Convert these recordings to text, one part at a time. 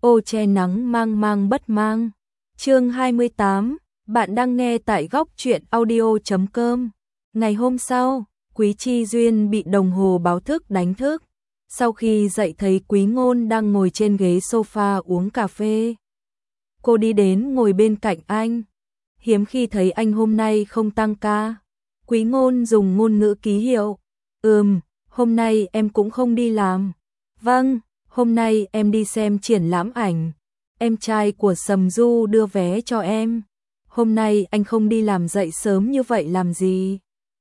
ô che nắng mang mang bất mang. Chương 28, bạn đang nghe tại góc truyện audio.com. Ngày hôm sau, Quý Chi Duyên bị đồng hồ báo thức đánh thức. Sau khi dậy thấy Quý Ngôn đang ngồi trên ghế sofa uống cà phê. Cô đi đến ngồi bên cạnh anh. Hiếm khi thấy anh hôm nay không tăng ca. Quý Ngôn dùng ngôn ngữ ký hiệu. Hôm nay em cũng không đi làm. Vâng, hôm nay em đi xem triển lãm ảnh. Em trai của Sầm Du đưa vé cho em. Hôm nay anh không đi làm, dậy sớm như vậy làm gì?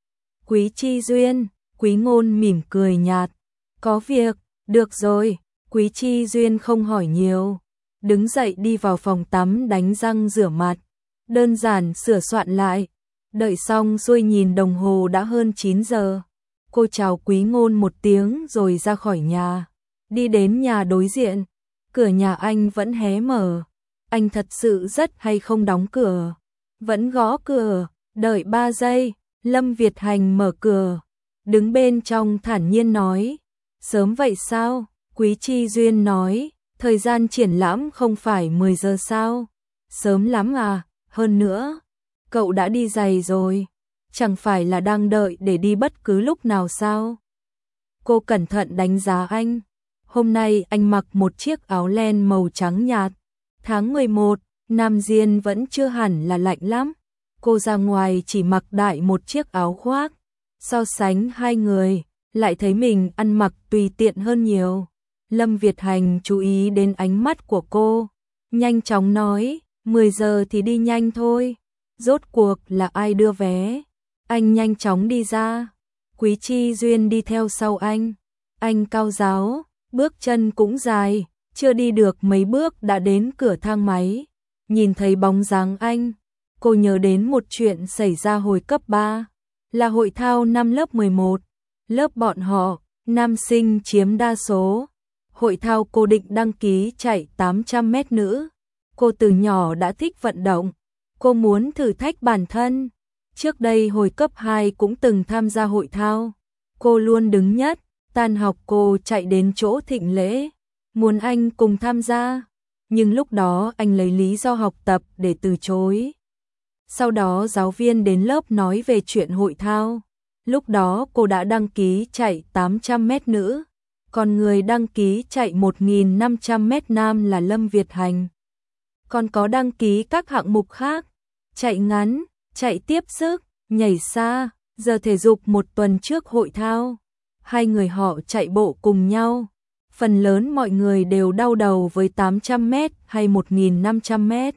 Quý Chi Duyên, Quý Ngôn mỉm cười nhạt. Có việc, được rồi. Quý Chi Duyên không hỏi nhiều. Đứng dậy đi vào phòng tắm đánh răng rửa mặt. Đơn giản sửa soạn lại. Đợi xong xuôi nhìn đồng hồ đã hơn 9 giờ. Cô chào Quý Ngôn một tiếng rồi ra khỏi nhà. Đi đến nhà đối diện. Cửa nhà anh vẫn hé mở. Anh thật sự rất hay không đóng cửa. Vẫn gõ cửa. Đợi 3 giây. Lâm Việt Hành mở cửa. Đứng bên trong thản nhiên nói. Sớm vậy sao? Quý Chi Duyên nói. Thời gian triển lãm không phải 10 giờ sao? Sớm lắm à? Hơn nữa, cậu đã đi giày rồi. Chẳng phải là đang đợi để đi bất cứ lúc nào sao? Cô cẩn thận đánh giá anh. Hôm nay anh mặc một chiếc áo len màu trắng nhạt. Tháng 11, Nam Diên vẫn chưa hẳn là lạnh lắm. Cô ra ngoài chỉ mặc đại một chiếc áo khoác. So sánh hai người, lại thấy mình ăn mặc tùy tiện hơn nhiều. Lâm Việt Hành chú ý đến ánh mắt của cô. Nhanh chóng nói, 10 giờ thì đi nhanh thôi. Rốt cuộc là ai đưa vé? Anh nhanh chóng đi ra. Quý Chi Duyên đi theo sau anh. Anh cao ráo, bước chân cũng dài, chưa đi được mấy bước đã đến cửa thang máy. Nhìn thấy bóng dáng anh, cô nhớ đến một chuyện xảy ra hồi cấp 3, là hội thao năm lớp 11. Lớp bọn họ, nam sinh chiếm đa số. Hội thao cô định đăng ký chạy 800 mét nữ. Cô từ nhỏ đã thích vận động. Cô muốn thử thách bản thân. Trước đây hồi cấp 2 cũng từng tham gia hội thao. Cô luôn đứng nhất. Tan học cô chạy đến chỗ Thịnh Lễ. Muốn anh cùng tham gia. Nhưng lúc đó anh lấy lý do học tập để từ chối. Sau đó giáo viên đến lớp nói về chuyện hội thao. Lúc đó cô đã đăng ký chạy 800 mét nữ. Còn người đăng ký chạy 1.500 mét nam là Lâm Việt Hành. Còn có đăng ký các hạng mục khác. Chạy ngắn, chạy tiếp sức, nhảy xa, giờ thể dục một tuần trước hội thao. Hai người họ chạy bộ cùng nhau. Phần lớn mọi người đều đau đầu với 800 mét hay 1.500 mét.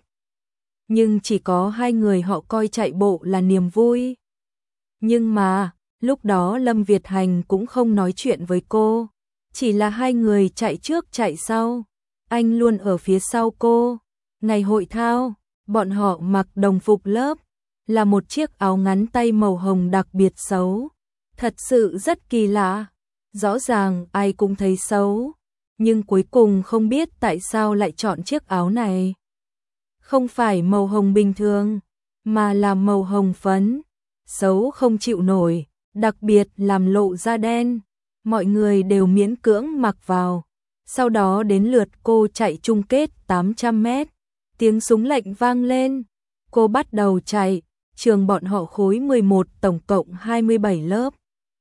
Nhưng chỉ có hai người họ coi chạy bộ là niềm vui. Nhưng mà, lúc đó Lâm Việt Hành cũng không nói chuyện với cô. Chỉ là hai người chạy trước chạy sau. Anh luôn ở phía sau cô. Ngày hội thao, bọn họ mặc đồng phục lớp. Là một chiếc áo ngắn tay màu hồng đặc biệt xấu. Thật sự rất kỳ lạ. Rõ ràng ai cũng thấy xấu. Nhưng cuối cùng không biết tại sao lại chọn chiếc áo này. Không phải màu hồng bình thường, mà là màu hồng phấn. Xấu không chịu nổi, đặc biệt làm lộ da đen. Mọi người đều miễn cưỡng mặc vào. Sau đó đến lượt cô chạy chung kết 800 mét. Tiếng súng lệnh vang lên. Cô bắt đầu chạy. Trường bọn họ khối 11 tổng cộng 27 lớp.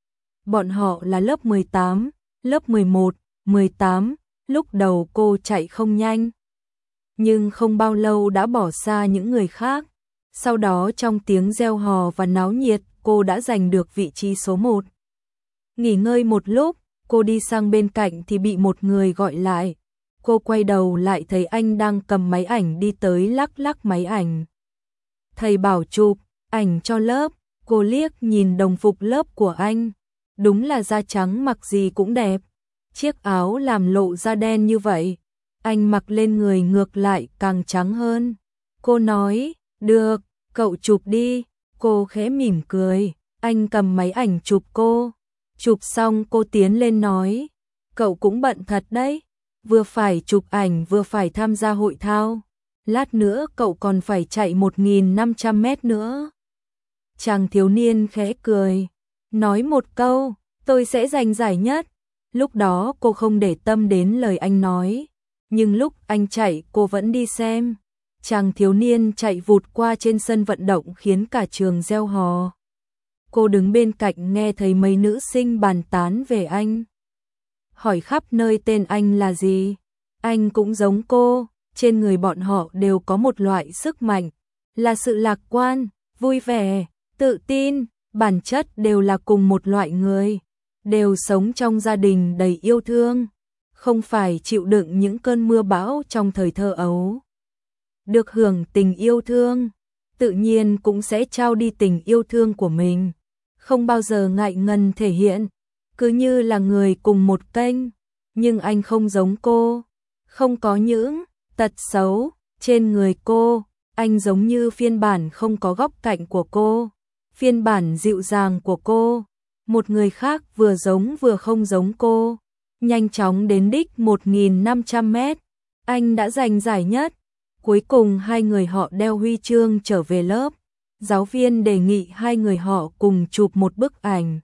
Bọn họ là lớp 18, lớp 11, 18. Lúc đầu cô chạy không nhanh. Nhưng không bao lâu đã bỏ xa những người khác. Sau đó trong tiếng reo hò và náo nhiệt, cô đã giành được vị trí số 1. Nghỉ ngơi một lúc, cô đi sang bên cạnh thì bị một người gọi lại. Cô quay đầu lại thấy anh đang cầm máy ảnh đi tới lắc lắc máy ảnh. Thầy bảo chụp ảnh cho lớp. Cô liếc nhìn đồng phục lớp của anh. Đúng là da trắng mặc gì cũng đẹp. Chiếc áo làm lộ da đen như vậy. Anh mặc lên người ngược lại càng trắng hơn. Cô nói, được, cậu chụp đi. Cô khẽ mỉm cười. Anh cầm máy ảnh chụp cô. Chụp xong cô tiến lên nói, cậu cũng bận thật đấy. Vừa phải chụp ảnh vừa phải tham gia hội thao. Lát nữa cậu còn phải chạy 1.500 mét nữa. Chàng thiếu niên khẽ cười. Nói một câu, tôi sẽ giành giải nhất. Lúc đó cô không để tâm đến lời anh nói. nhưng lúc anh chạy cô vẫn đi xem. Chàng thiếu niên chạy vụt qua trên sân vận động khiến cả trường reo hò. Cô đứng bên cạnh nghe thấy mấy nữ sinh bàn tán về anh. Hỏi khắp nơi tên anh là gì. Anh cũng giống cô, trên người bọn họ đều có một loại sức mạnh, là sự lạc quan, vui vẻ, tự tin, bản chất đều là cùng một loại người, đều sống trong gia đình đầy yêu thương, không phải chịu đựng những cơn mưa bão trong thời thơ ấu. Được hưởng tình yêu thương, tự nhiên cũng sẽ trao đi tình yêu thương của mình, không bao giờ ngại ngần thể hiện, cứ như là người cùng một kênh, nhưng anh không giống cô, không có những tật xấu trên người cô, anh giống như phiên bản không có góc cạnh của cô, phiên bản dịu dàng của cô, một người khác vừa giống vừa không giống cô. Nhanh chóng đến đích 1.500 mét, anh đã giành giải nhất. Cuối cùng hai người họ đeo huy chương trở về lớp. Giáo viên đề nghị hai người họ cùng chụp một bức ảnh.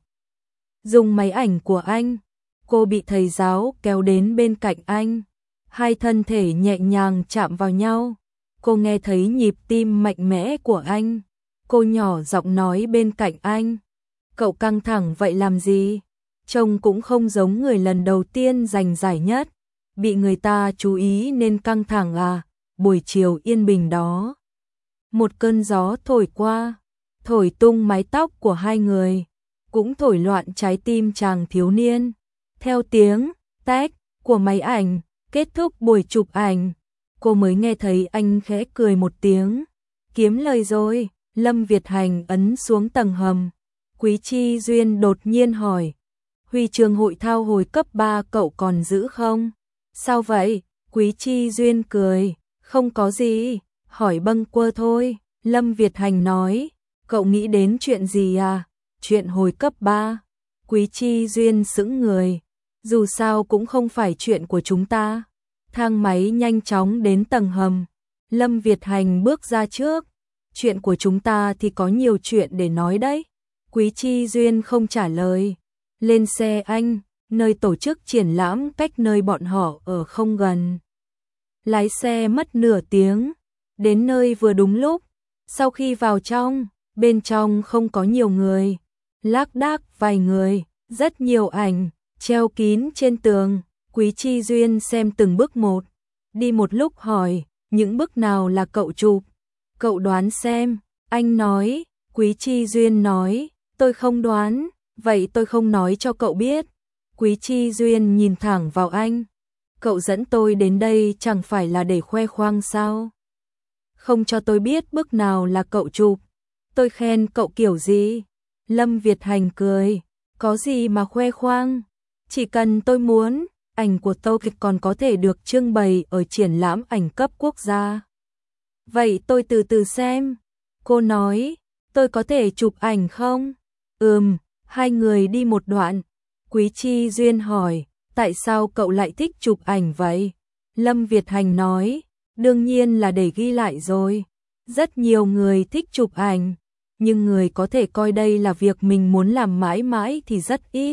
Dùng máy ảnh của anh, cô bị thầy giáo kéo đến bên cạnh anh. Hai thân thể nhẹ nhàng chạm vào nhau. Cô nghe thấy nhịp tim mạnh mẽ của anh. Cô nhỏ giọng nói bên cạnh anh. Cậu căng thẳng vậy làm gì? Trông cũng không giống người lần đầu tiên giành giải nhất. Bị người ta chú ý nên căng thẳng à? Buổi chiều yên bình đó. Một cơn gió thổi qua, thổi tung mái tóc của hai người, cũng thổi loạn trái tim chàng thiếu niên. Theo tiếng tách của máy ảnh, kết thúc buổi chụp ảnh, cô mới nghe thấy anh khẽ cười một tiếng. Kiếm lời rồi, Lâm Việt Hành ấn xuống tầng hầm. Quý Chi Duyên đột nhiên hỏi, huy chương hội thao hồi cấp 3 cậu còn giữ không? Sao vậy? Quý Chi Duyên cười, không có gì, hỏi bâng quơ thôi. Lâm Việt Hành nói, cậu nghĩ đến chuyện gì à? Chuyện hồi cấp 3. Quý Chi Duyên sững người, dù sao cũng không phải chuyện của chúng ta. Thang máy nhanh chóng đến tầng hầm. Lâm Việt Hành bước ra trước. Chuyện của chúng ta thì có nhiều chuyện để nói đấy. Quý Chi Duyên không trả lời. Lên xe anh, nơi tổ chức triển lãm cách nơi bọn họ ở không gần. Lái xe mất nửa tiếng, đến nơi vừa đúng lúc. Sau khi vào trong, bên trong không có nhiều người, lác đác vài người, rất nhiều ảnh treo kín trên tường. Quý Chi Duyên xem từng bức một, đi một lúc hỏi, những bức nào là cậu chụp? Cậu đoán xem, anh nói. Quý Chi Duyên nói, tôi không đoán, vậy tôi không nói cho cậu biết. Quý Chi Duyên nhìn thẳng vào anh, cậu dẫn tôi đến đây chẳng phải là để khoe khoang sao? Không cho tôi biết bức nào là cậu chụp, tôi khen cậu kiểu gì? Lâm Việt Hành cười, có gì mà khoe khoang, chỉ cần tôi muốn, ảnh của tôi còn có thể được trưng bày ở triển lãm ảnh cấp quốc gia. Vậy tôi từ từ xem. Cô nói, tôi có thể chụp ảnh không? Hai người đi một đoạn. Quý Chi Duyên hỏi, tại sao cậu lại thích chụp ảnh vậy? Lâm Việt Hành nói, đương nhiên là để ghi lại rồi. Rất nhiều người thích chụp ảnh, nhưng người có thể coi đây là việc mình muốn làm mãi mãi thì rất ít.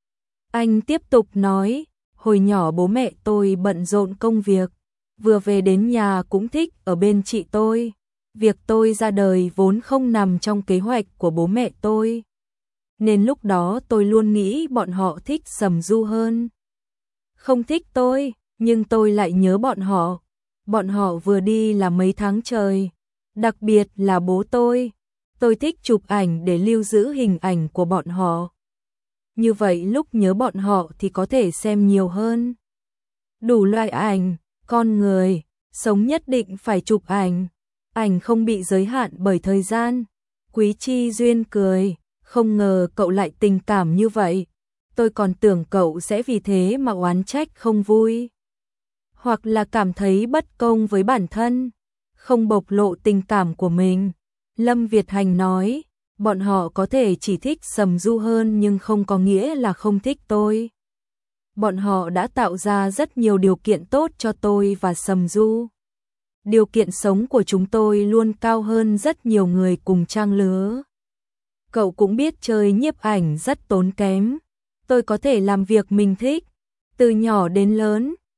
Anh tiếp tục nói, hồi nhỏ bố mẹ tôi bận rộn công việc, vừa về đến nhà cũng thích ở bên chị tôi. Việc tôi ra đời vốn không nằm trong kế hoạch của bố mẹ tôi, nên lúc đó tôi luôn nghĩ bọn họ thích Sầm Du hơn. Không thích tôi, nhưng tôi lại nhớ bọn họ. Bọn họ vừa đi là mấy tháng trời, đặc biệt là bố tôi. Tôi thích chụp ảnh để lưu giữ hình ảnh của bọn họ. Như vậy lúc nhớ bọn họ thì có thể xem nhiều hơn. Đủ loại ảnh, con người, sống nhất định phải chụp ảnh. Ảnh không bị giới hạn bởi thời gian. Quý Chi Duyên cười, không ngờ cậu lại tình cảm như vậy. Tôi còn tưởng cậu sẽ vì thế mà oán trách không vui. Hoặc là cảm thấy bất công với bản thân, không bộc lộ tình cảm của mình. Lâm Việt Hành nói, bọn họ có thể chỉ thích Sầm Du hơn nhưng không có nghĩa là không thích tôi. Bọn họ đã tạo ra rất nhiều điều kiện tốt cho tôi và Sầm Du. Điều kiện sống của chúng tôi luôn cao hơn rất nhiều người cùng trang lứa. Cậu cũng biết chơi nhiếp ảnh rất tốn kém. Tôi có thể làm việc mình thích. Từ nhỏ đến lớn,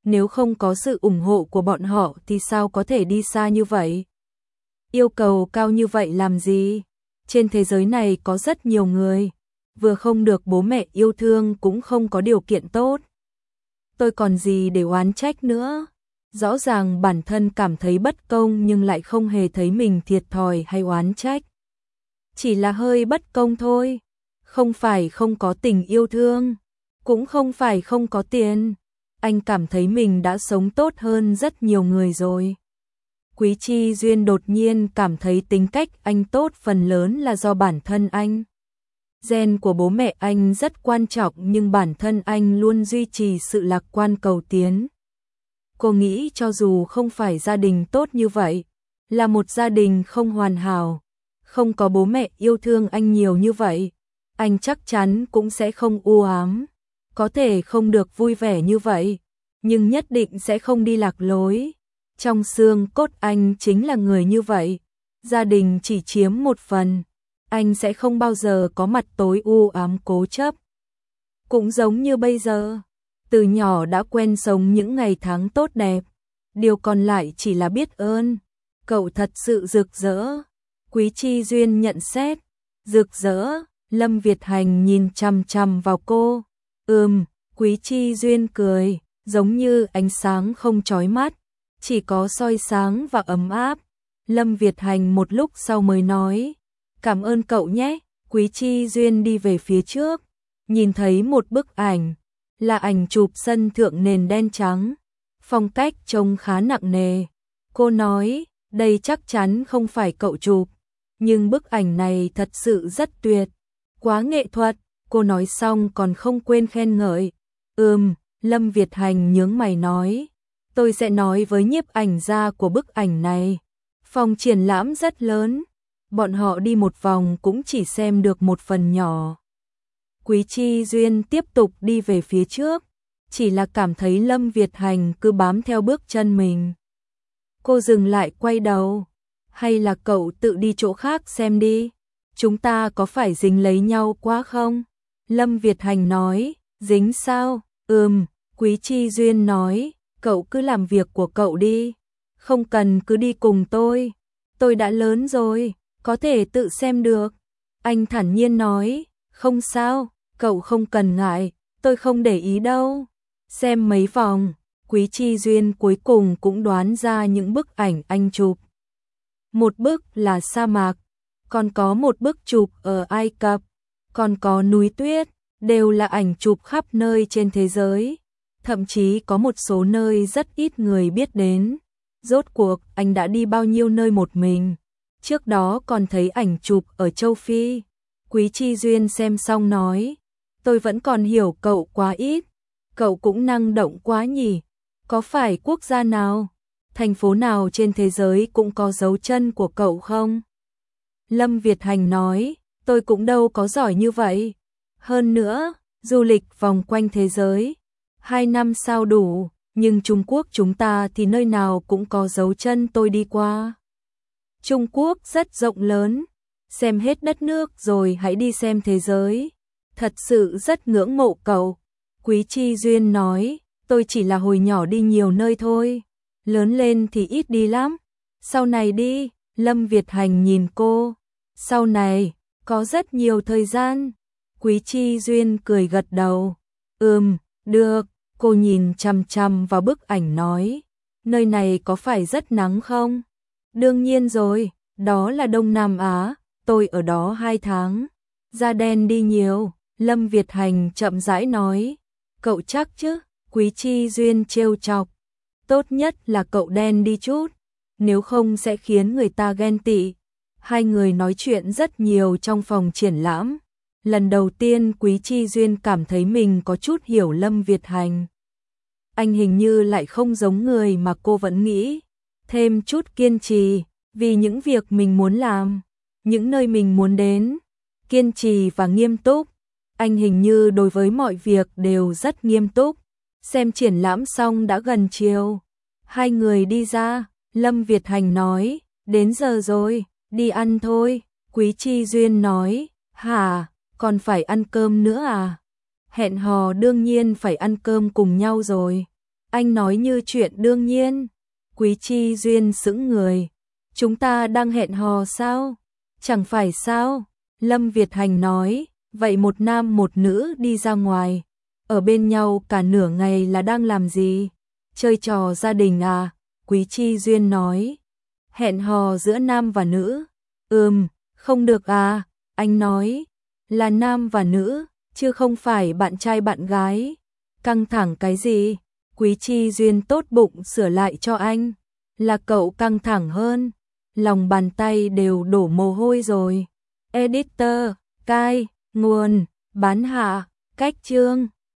nếu không có sự ủng hộ của bọn họ thì sao có thể đi xa như vậy? Yêu cầu cao như vậy làm gì? Trên thế giới này có rất nhiều người, vừa không được bố mẹ yêu thương cũng không có điều kiện tốt. Tôi còn gì để oán trách nữa? Rõ ràng bản thân cảm thấy bất công nhưng lại không hề thấy mình thiệt thòi hay oán trách. Chỉ là hơi bất công thôi, không phải không có tình yêu thương, cũng không phải không có tiền. Anh cảm thấy mình đã sống tốt hơn rất nhiều người rồi. Quý Chi Duyên đột nhiên cảm thấy tính cách anh tốt phần lớn là do bản thân anh. Gen của bố mẹ anh rất quan trọng nhưng bản thân anh luôn duy trì sự lạc quan cầu tiến. Cô nghĩ cho dù không phải gia đình tốt như vậy, là một gia đình không hoàn hảo, không có bố mẹ yêu thương anh nhiều như vậy, anh chắc chắn cũng sẽ không u ám. Có thể không được vui vẻ như vậy, nhưng nhất định sẽ không đi lạc lối. Trong xương cốt anh chính là người như vậy. Gia đình chỉ chiếm một phần, anh sẽ không bao giờ có mặt tối u ám cố chấp. Cũng giống như bây giờ, từ nhỏ đã quen sống những ngày tháng tốt đẹp, điều còn lại chỉ là biết ơn. Cậu thật sự rực rỡ. Quý Chi Duyên nhận xét. Rực rỡ. Lâm Việt Hành nhìn chằm chằm vào cô. Quý Chi Duyên cười, giống như ánh sáng không chói mắt, chỉ có soi sáng và ấm áp. Lâm Việt Hành một lúc sau mới nói, cảm ơn cậu nhé. Quý Chi Duyên đi về phía trước, nhìn thấy một bức ảnh, là ảnh chụp sân thượng nền đen trắng, phong cách trông khá nặng nề. Cô nói, đây chắc chắn không phải cậu chụp, nhưng bức ảnh này thật sự rất tuyệt, quá nghệ thuật. Cô nói xong còn không quên khen ngợi. Lâm Việt Hành nhướng mày nói, tôi sẽ nói với nhiếp ảnh gia của bức ảnh này. Phòng triển lãm rất lớn, bọn họ đi một vòng cũng chỉ xem được một phần nhỏ. Quý Chi Duyên tiếp tục đi về phía trước, chỉ là cảm thấy Lâm Việt Hành cứ bám theo bước chân mình. Cô dừng lại quay đầu, hay là cậu tự đi chỗ khác xem đi, chúng ta có phải dính lấy nhau quá không? Lâm Việt Hành nói, dính sao? Quý Chi Duyên nói, cậu cứ làm việc của cậu đi, không cần cứ đi cùng tôi đã lớn rồi, có thể tự xem được. Anh thản nhiên nói, không sao, cậu không cần ngại, tôi không để ý đâu. Xem mấy vòng, Quý Chi Duyên cuối cùng cũng đoán ra những bức ảnh anh chụp. Một bức là sa mạc, còn có một bức chụp ở Ai Cập, còn có núi tuyết, đều là ảnh chụp khắp nơi trên thế giới. Thậm chí có một số nơi rất ít người biết đến. Rốt cuộc anh đã đi bao nhiêu nơi một mình. Trước đó còn thấy ảnh chụp ở châu Phi. Quý Chi Duyên xem xong nói, tôi vẫn còn hiểu cậu quá ít. Cậu cũng năng động quá nhỉ. Có phải quốc gia nào, thành phố nào trên thế giới cũng có dấu chân của cậu không? Lâm Việt Hành nói, tôi cũng đâu có giỏi như vậy. Hơn nữa, du lịch vòng quanh thế giới 2 năm sao đủ, nhưng Trung Quốc chúng ta thì nơi nào cũng có dấu chân tôi đi qua. Trung Quốc rất rộng lớn, xem hết đất nước rồi hãy đi xem thế giới. Thật sự rất ngưỡng mộ cậu. Quý Chi Duyên nói, tôi chỉ là hồi nhỏ đi nhiều nơi thôi, lớn lên thì ít đi lắm. Sau này đi. Lâm Việt Hành nhìn cô. Sau này, có rất nhiều thời gian. Quý Chi Duyên cười gật đầu. Được. Cô nhìn chằm chằm vào bức ảnh nói, nơi này có phải rất nắng không? Đương nhiên rồi, đó là Đông Nam Á, tôi ở đó 2 tháng. Da đen đi nhiều. Lâm Việt Hành chậm rãi nói, cậu chắc chứ? Quý Chi Duyên trêu chọc, tốt nhất là cậu đen đi chút, nếu không sẽ khiến người ta ghen tị. Hai người nói chuyện rất nhiều trong phòng triển lãm. Lần đầu tiên Quý Chi Duyên cảm thấy mình có chút hiểu Lâm Việt Hành. Anh hình như lại không giống người mà cô vẫn nghĩ. Thêm chút kiên trì, vì những việc mình muốn làm, những nơi mình muốn đến. Kiên trì và nghiêm túc. Anh hình như đối với mọi việc đều rất nghiêm túc. Xem triển lãm xong đã gần chiều. Hai người đi ra, Lâm Việt Hành nói, đến giờ rồi, đi ăn thôi. Quý Chi Duyên nói, hả, còn phải ăn cơm nữa à? Hẹn hò đương nhiên phải ăn cơm cùng nhau rồi. Anh nói như chuyện đương nhiên. Quý Chi Duyên sững người. Chúng ta đang hẹn hò sao? Chẳng phải sao? Lâm Việt Hành nói, vậy một nam một nữ đi ra ngoài, ở bên nhau cả nửa ngày là đang làm gì? Chơi trò gia đình à? Quý Chi Duyên nói, hẹn hò giữa nam và nữ. Không được à? Anh nói, là nam và nữ, chứ không phải bạn trai bạn gái. Căng thẳng cái gì? Quý Chi Duyên tốt bụng sửa lại cho anh, là cậu căng thẳng hơn, lòng bàn tay đều đổ mồ hôi rồi. Editor, cai, nguồn, bán hạ, cách chương.